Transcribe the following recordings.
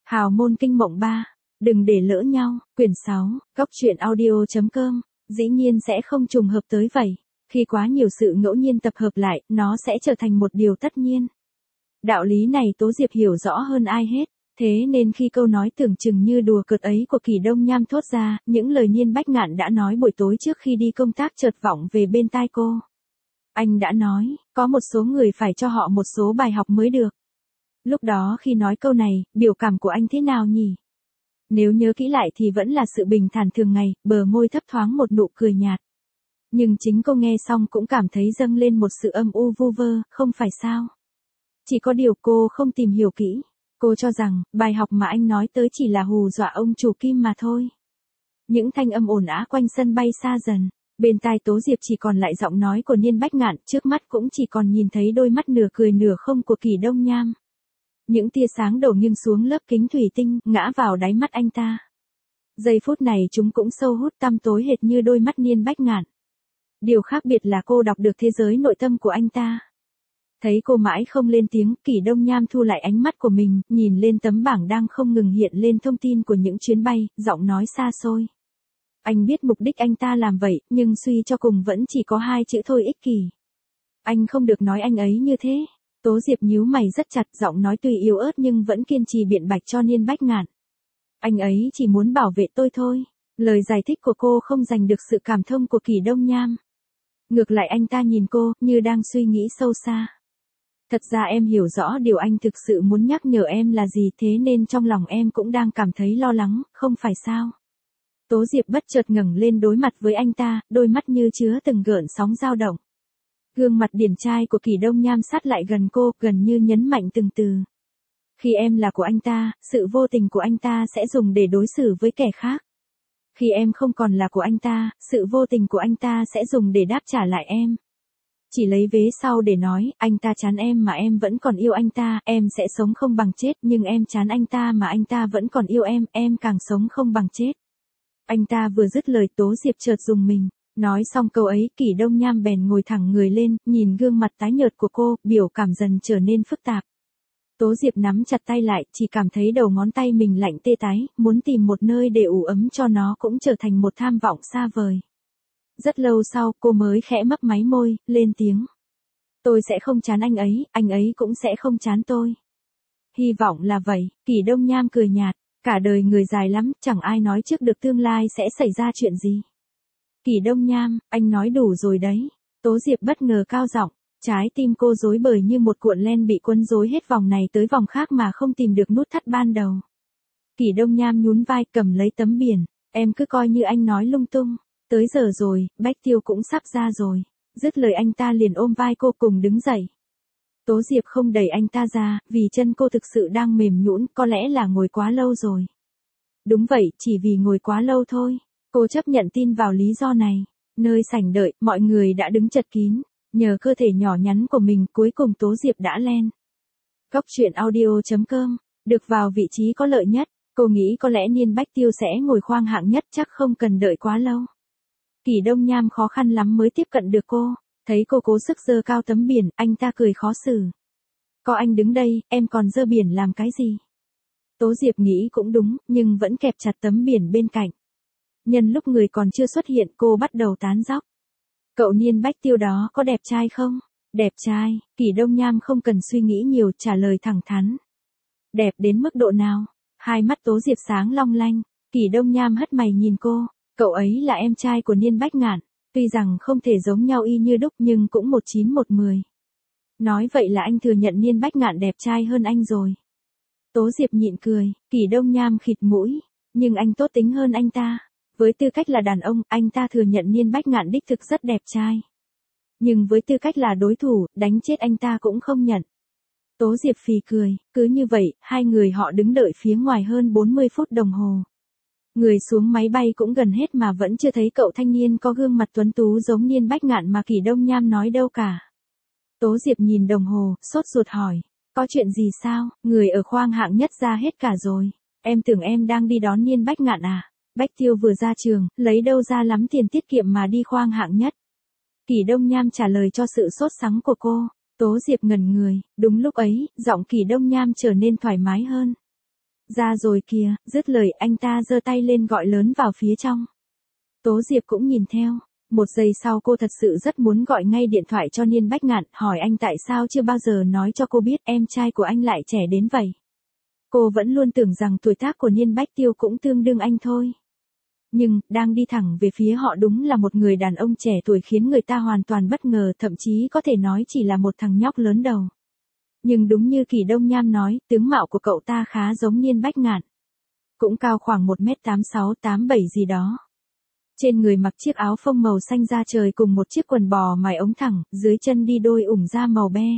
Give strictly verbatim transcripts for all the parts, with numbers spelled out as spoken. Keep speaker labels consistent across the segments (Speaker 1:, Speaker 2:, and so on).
Speaker 1: Hào môn kinh mộng ba. Đừng để lỡ nhau. Quyển sáu. Góc truyện audio.com. Dĩ nhiên sẽ không trùng hợp tới vậy. Khi quá nhiều sự ngẫu nhiên tập hợp lại, nó sẽ trở thành một điều tất nhiên. Đạo lý này Tố Diệp hiểu rõ hơn ai hết. Thế nên khi câu nói tưởng chừng như đùa cợt ấy của Kỳ Đông Nham thốt ra, những lời Niên Bách Ngạn đã nói buổi tối trước khi đi công tác chợt vọng về bên tai cô. Anh đã nói, có một số người phải cho họ một số bài học mới được. Lúc đó khi nói câu này, biểu cảm của anh thế nào nhỉ? Nếu nhớ kỹ lại thì vẫn là sự bình thản thường ngày, bờ môi thấp thoáng một nụ cười nhạt. Nhưng chính cô nghe xong cũng cảm thấy dâng lên một sự âm u vu vơ, không phải sao? Chỉ có điều cô không tìm hiểu kỹ. Cô cho rằng, bài học mà anh nói tới chỉ là hù dọa ông chủ Kim mà thôi. Những thanh âm ồn ào quanh sân bay xa dần. Bên tai Tố Diệp chỉ còn lại giọng nói của Niên Bách Ngạn, trước mắt cũng chỉ còn nhìn thấy đôi mắt nửa cười nửa không của Kỳ Đông Nham. Những tia sáng đổ nghiêng xuống lớp kính thủy tinh, ngã vào đáy mắt anh ta. Giây phút này chúng cũng sâu hút tăm tối hệt như đôi mắt Niên Bách Ngạn. Điều khác biệt là cô đọc được thế giới nội tâm của anh ta. Thấy cô mãi không lên tiếng, Kỳ Đông Nham thu lại ánh mắt của mình, nhìn lên tấm bảng đang không ngừng hiện lên thông tin của những chuyến bay, giọng nói xa xôi. Anh biết mục đích anh ta làm vậy, nhưng suy cho cùng vẫn chỉ có hai chữ thôi: ích kỷ. Anh không được nói anh ấy như thế. Tố Diệp nhíu mày rất chặt, giọng nói tuy yếu ớt nhưng vẫn kiên trì biện bạch cho Niên Bách Ngạn. Anh ấy chỉ muốn bảo vệ tôi thôi. Lời giải thích của cô không giành được sự cảm thông của Kỳ Đông Nham. Ngược lại anh ta nhìn cô, như đang suy nghĩ sâu xa. Thật ra em hiểu rõ điều anh thực sự muốn nhắc nhở em là gì, thế nên trong lòng em cũng đang cảm thấy lo lắng, không phải sao? Tố Diệp bất chợt ngẩng lên đối mặt với anh ta, đôi mắt như chứa từng gợn sóng dao động. Gương mặt điển trai của Kỳ Đông Nham sát lại gần cô, gần như nhấn mạnh từng từ. Khi em là của anh ta, sự vô tình của anh ta sẽ dùng để đối xử với kẻ khác. Khi em không còn là của anh ta, sự vô tình của anh ta sẽ dùng để đáp trả lại em. Chỉ lấy vế sau để nói, anh ta chán em mà em vẫn còn yêu anh ta, em sẽ sống không bằng chết, nhưng em chán anh ta mà anh ta vẫn còn yêu em, em càng sống không bằng chết. Anh ta vừa dứt lời, Tố Diệp chợt rùng mình. Nói xong câu ấy, Kỳ Đông Nham bèn ngồi thẳng người lên, nhìn gương mặt tái nhợt của cô, biểu cảm dần trở nên phức tạp. Tố Diệp nắm chặt tay lại, chỉ cảm thấy đầu ngón tay mình lạnh tê tái, muốn tìm một nơi để ủ ấm cho nó cũng trở thành một tham vọng xa vời. Rất lâu sau, cô mới khẽ mấp máy môi, lên tiếng. Tôi sẽ không chán anh ấy, anh ấy cũng sẽ không chán tôi. Hy vọng là vậy. Kỳ Đông Nham cười nhạt. Cả đời người dài lắm, chẳng ai nói trước được tương lai sẽ xảy ra chuyện gì. Kỳ Đông Nham, anh nói đủ rồi đấy. Tố Diệp bất ngờ cao giọng. Trái tim cô rối bời như một cuộn len bị quấn rối hết vòng này tới vòng khác mà không tìm được nút thắt ban đầu. Kỳ Đông Nham nhún vai, cầm lấy tấm biển. Em cứ coi như anh nói lung tung. Tới giờ rồi, Bách Tiêu cũng sắp ra rồi. Dứt lời anh ta liền ôm vai cô cùng đứng dậy. Tố Diệp không đẩy anh ta ra, vì chân cô thực sự đang mềm nhũn, có lẽ là ngồi quá lâu rồi. Đúng vậy, chỉ vì ngồi quá lâu thôi. Cô chấp nhận tin vào lý do này. Nơi sảnh đợi, mọi người đã đứng chật kín. Nhờ cơ thể nhỏ nhắn của mình, cuối cùng Tố Diệp đã len. Góc truyện audio.com. Được vào vị trí có lợi nhất. Cô nghĩ có lẽ Niên Bách Tiêu sẽ ngồi khoang hạng nhất, chắc không cần đợi quá lâu. Kỳ Đông Nham khó khăn lắm mới tiếp cận được cô. Thấy cô cố sức giơ cao tấm biển, anh ta cười khó xử. Có anh đứng đây, em còn giơ biển làm cái gì? Tố Diệp nghĩ cũng đúng, nhưng vẫn kẹp chặt tấm biển bên cạnh. Nhân lúc người còn chưa xuất hiện, cô bắt đầu tán dóc. Cậu Niên Bách Tiêu đó có đẹp trai không? Đẹp trai. Kỳ Đông Nham không cần suy nghĩ nhiều, trả lời thẳng thắn. Đẹp đến mức độ nào? Hai mắt Tố Diệp sáng long lanh. Kỳ Đông Nham hất mày nhìn cô. Cậu ấy là em trai của Niên Bách Ngạn. Tuy rằng không thể giống nhau y như đúc nhưng cũng một chín một mười. Nói vậy là anh thừa nhận Niên Bách Ngạn đẹp trai hơn anh rồi. Tố Diệp nhịn cười. Kỳ Đông Nham khịt mũi. Nhưng anh tốt tính hơn anh ta. Với tư cách là đàn ông, anh ta thừa nhận Niên Bách Ngạn đích thực rất đẹp trai. Nhưng với tư cách là đối thủ, đánh chết anh ta cũng không nhận. Tố Diệp phì cười. Cứ như vậy, hai người họ đứng đợi phía ngoài hơn bốn mươi phút đồng hồ. Người xuống máy bay cũng gần hết mà vẫn chưa thấy cậu thanh niên có gương mặt tuấn tú giống Niên Bách Ngạn mà Kỳ Đông Nham nói đâu cả. Tố Diệp nhìn đồng hồ, sốt ruột hỏi. Có chuyện gì sao? Người ở khoang hạng nhất ra hết cả rồi. Em tưởng em đang đi đón Niên Bách Ngạn à? Bách Tiêu vừa ra trường, lấy đâu ra lắm tiền tiết kiệm mà đi khoang hạng nhất. Kỳ Đông Nham trả lời cho sự sốt sắng của cô. Tố Diệp ngẩn người. Đúng lúc ấy, giọng Kỳ Đông Nham trở nên thoải mái hơn. Ra rồi kìa, dứt lời anh ta giơ tay lên gọi lớn vào phía trong. Tố Diệp cũng nhìn theo. Một giây sau cô thật sự rất muốn gọi ngay điện thoại cho Niên Bách Ngạn, hỏi anh tại sao chưa bao giờ nói cho cô biết em trai của anh lại trẻ đến vậy. Cô vẫn luôn tưởng rằng tuổi tác của Niên Bách Tiêu cũng tương đương anh thôi. Nhưng, đang đi thẳng về phía họ đúng là một người đàn ông trẻ tuổi khiến người ta hoàn toàn bất ngờ, thậm chí có thể nói chỉ là một thằng nhóc lớn đầu. Nhưng đúng như Kỷ Đông Nham nói, tướng mạo của cậu ta khá giống Niên Bách Ngạn. Cũng cao khoảng một mét tám sáu tám bảy gì đó. Trên người mặc chiếc áo phông màu xanh da trời cùng một chiếc quần bò mài ống thẳng, dưới chân đi đôi ủng da màu be.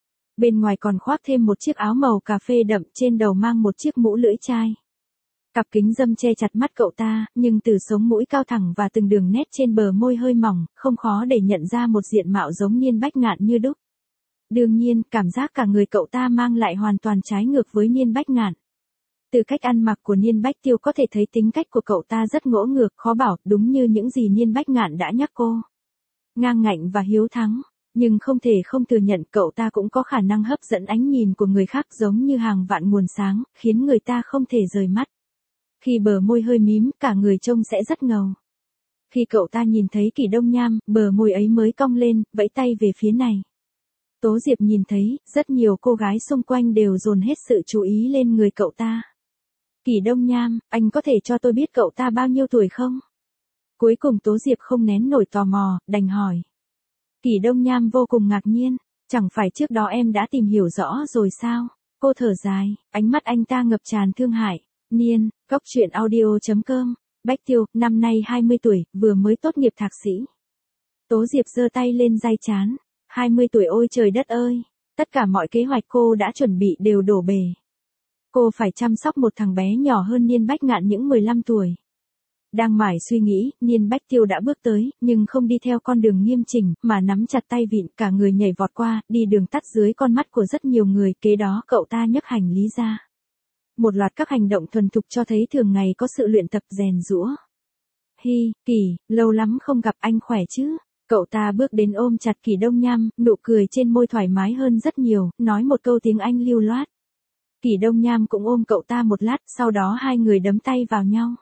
Speaker 1: Bên ngoài còn khoác thêm một chiếc áo màu cà phê đậm, trên đầu mang một chiếc mũ lưỡi chai. Cặp kính râm che chặt mắt cậu ta, nhưng từ sống mũi cao thẳng và từng đường nét trên bờ môi hơi mỏng, không khó để nhận ra một diện mạo giống Niên Bách Ngạn như đúc. Đương nhiên, cảm giác cả người cậu ta mang lại hoàn toàn trái ngược với Niên Bách Ngạn. Từ cách ăn mặc của Niên Bách Tiêu có thể thấy tính cách của cậu ta rất ngỗ ngược, khó bảo, đúng như những gì Niên Bách Ngạn đã nhắc cô. Ngang ngạnh và hiếu thắng, nhưng không thể không thừa nhận cậu ta cũng có khả năng hấp dẫn ánh nhìn của người khác giống như hàng vạn nguồn sáng, khiến người ta không thể rời mắt. Khi bờ môi hơi mím, cả người trông sẽ rất ngầu. Khi cậu ta nhìn thấy Kỷ Đông Nham, bờ môi ấy mới cong lên, vẫy tay về phía này. Tố Diệp nhìn thấy, rất nhiều cô gái xung quanh đều dồn hết sự chú ý lên người cậu ta. Kỷ Đông Nham, anh có thể cho tôi biết cậu ta bao nhiêu tuổi không? Cuối cùng Tố Diệp không nén nổi tò mò, đành hỏi. Kỷ Đông Nham vô cùng ngạc nhiên, chẳng phải trước đó em đã tìm hiểu rõ rồi sao? Cô thở dài, ánh mắt anh ta ngập tràn thương hại. Niên, góc truyện audio chấm com, Bách Tiêu, năm nay hai mươi tuổi, vừa mới tốt nghiệp thạc sĩ. Tố Diệp giơ tay lên dai trán. hai mươi tuổi ôi trời đất ơi, tất cả mọi kế hoạch cô đã chuẩn bị đều đổ bể. Cô phải chăm sóc một thằng bé nhỏ hơn Niên Bách Ngạn những mười lăm tuổi. Đang mải suy nghĩ, Niên Bách Tiêu đã bước tới, nhưng không đi theo con đường nghiêm chỉnh, mà nắm chặt tay vịn, cả người nhảy vọt qua, đi đường tắt dưới con mắt của rất nhiều người, kế đó cậu ta nhấc hành lý ra. Một loạt các hành động thuần thục cho thấy thường ngày có sự luyện tập rèn giũa. Hi, Kỷ, lâu lắm không gặp, anh khỏe chứ? Cậu ta bước đến ôm chặt Kỷ Đông Nham, nụ cười trên môi thoải mái hơn rất nhiều, nói một câu tiếng Anh lưu loát. Kỷ Đông Nham cũng ôm cậu ta một lát, sau đó hai người đấm tay vào nhau.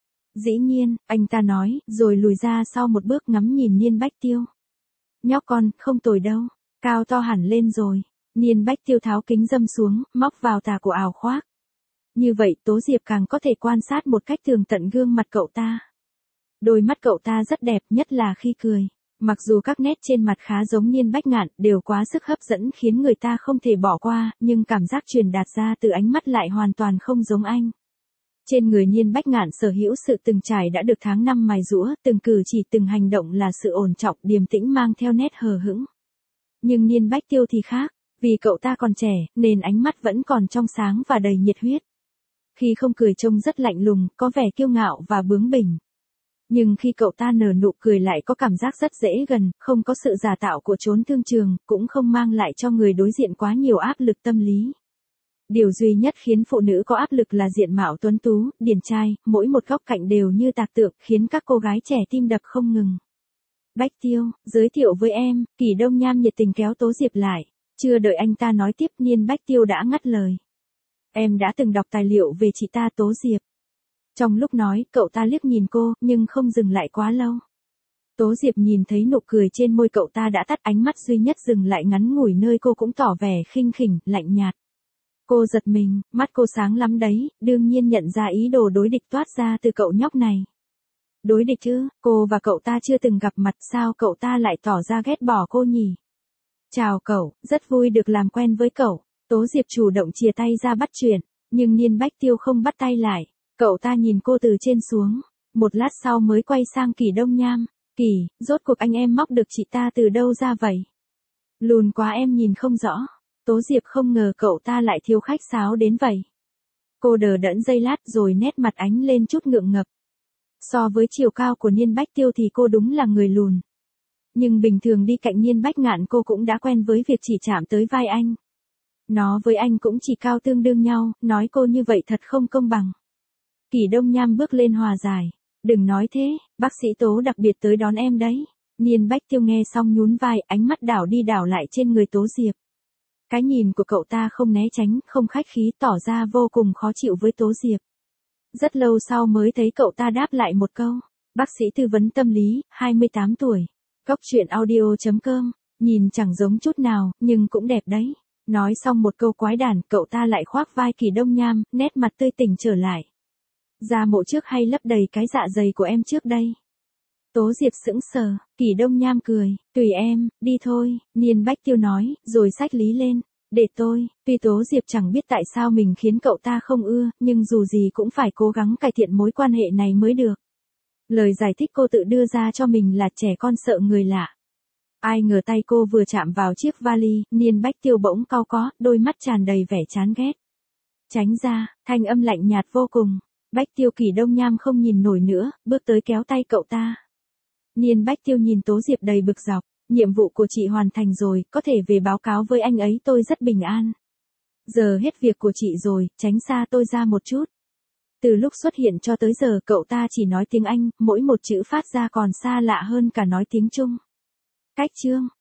Speaker 1: Dĩ nhiên, anh ta nói, rồi lùi ra sau một bước ngắm nhìn Niên Bách Tiêu. Nhóc con, không tồi đâu, cao to hẳn lên rồi. Niên Bách Tiêu tháo kính râm xuống, móc vào tà của áo khoác. Như vậy Tố Diệp càng có thể quan sát một cách tường tận gương mặt cậu ta. Đôi mắt cậu ta rất đẹp, nhất là khi cười. Mặc dù các nét trên mặt khá giống Niên Bách Ngạn, đều quá sức hấp dẫn khiến người ta không thể bỏ qua, nhưng cảm giác truyền đạt ra từ ánh mắt lại hoàn toàn không giống anh. Trên người Niên Bách Ngạn sở hữu sự từng trải đã được tháng năm mài giũa, từng cử chỉ từng hành động là sự ổn trọng, điềm tĩnh mang theo nét hờ hững. Nhưng Niên Bách Tiêu thì khác, vì cậu ta còn trẻ, nên ánh mắt vẫn còn trong sáng và đầy nhiệt huyết. Khi không cười trông rất lạnh lùng, có vẻ kiêu ngạo và bướng bỉnh. Nhưng khi cậu ta nở nụ cười lại có cảm giác rất dễ gần, không có sự giả tạo của chốn thương trường, cũng không mang lại cho người đối diện quá nhiều áp lực tâm lý. Điều duy nhất khiến phụ nữ có áp lực là diện mạo tuấn tú, điển trai, mỗi một góc cạnh đều như tạc tượng, khiến các cô gái trẻ tim đập không ngừng. Bách Tiêu, giới thiệu với em, Kỷ Đông Nham nhiệt tình kéo Tố Diệp lại. Chưa đợi anh ta nói tiếp, Niên Bách Tiêu đã ngắt lời. Em đã từng đọc tài liệu về chị ta Tố Diệp. Trong lúc nói, cậu ta liếc nhìn cô, nhưng không dừng lại quá lâu. Tố Diệp nhìn thấy nụ cười trên môi cậu ta đã tắt, ánh mắt duy nhất dừng lại ngắn ngủi nơi cô cũng tỏ vẻ khinh khỉnh, lạnh nhạt. Cô giật mình, mắt cô sáng lắm đấy, đương nhiên nhận ra ý đồ đối địch toát ra từ cậu nhóc này. Đối địch chứ, cô và cậu ta chưa từng gặp mặt, sao cậu ta lại tỏ ra ghét bỏ cô nhỉ? Chào cậu, rất vui được làm quen với cậu. Tố Diệp chủ động chìa tay ra bắt chuyện, nhưng Niên Bách Tiêu không bắt tay lại. Cậu ta nhìn cô từ trên xuống, một lát sau mới quay sang Kỷ Đông Nham. Kỷ, rốt cuộc anh em móc được chị ta từ đâu ra vậy? Lùn quá em nhìn không rõ. Tố Diệp không ngờ cậu ta lại thiếu khách sáo đến vậy. Cô đờ đẫn giây lát rồi nét mặt ánh lên chút ngượng ngập. So với chiều cao của Niên Bách Tiêu thì cô đúng là người lùn. Nhưng bình thường đi cạnh Niên Bách Ngạn cô cũng đã quen với việc chỉ chạm tới vai anh. Nó với anh cũng chỉ cao tương đương nhau, nói cô như vậy thật không công bằng. Kỷ Đông Nham bước lên hòa giải. Đừng nói thế, bác sĩ Tố đặc biệt tới đón em đấy. Niên Bách Tiêu nghe xong nhún vai, ánh mắt đảo đi đảo lại trên người Tố Diệp. Cái nhìn của cậu ta không né tránh, không khách khí, tỏ ra vô cùng khó chịu với Tố Diệp. Rất lâu sau mới thấy cậu ta đáp lại một câu. Bác sĩ tư vấn tâm lý, hai mươi tám tuổi. Góc truyện audio chấm com. Nhìn chẳng giống chút nào, nhưng cũng đẹp đấy. Nói xong một câu quái đản, cậu ta lại khoác vai Kỳ Đông Nham, nét mặt tươi tỉnh trở lại. Ra mộ trước hay lấp đầy cái dạ dày của em trước đây? Tố Diệp sững sờ, Kỳ Đông Nham cười, tùy em, đi thôi, Niên Bách Tiêu nói, rồi xách lý lên. Để tôi, tuy Tố Diệp chẳng biết tại sao mình khiến cậu ta không ưa, nhưng dù gì cũng phải cố gắng cải thiện mối quan hệ này mới được. Lời giải thích cô tự đưa ra cho mình là trẻ con sợ người lạ. Ai ngờ tay cô vừa chạm vào chiếc vali, Niên Bách Tiêu bỗng cau có, đôi mắt tràn đầy vẻ chán ghét. Tránh ra, thanh âm lạnh nhạt vô cùng. Bách Tiêu Kỳ Đông Nham không nhìn nổi nữa, bước tới kéo tay cậu ta. Niên Bách Tiêu nhìn Tố Diệp đầy bực dọc. Nhiệm vụ của chị hoàn thành rồi, có thể về báo cáo với anh ấy, tôi rất bình an. Giờ hết việc của chị rồi, tránh xa tôi ra một chút. Từ lúc xuất hiện cho tới giờ cậu ta chỉ nói tiếng Anh, mỗi một chữ phát ra còn xa lạ hơn cả nói tiếng Trung. Cách chương.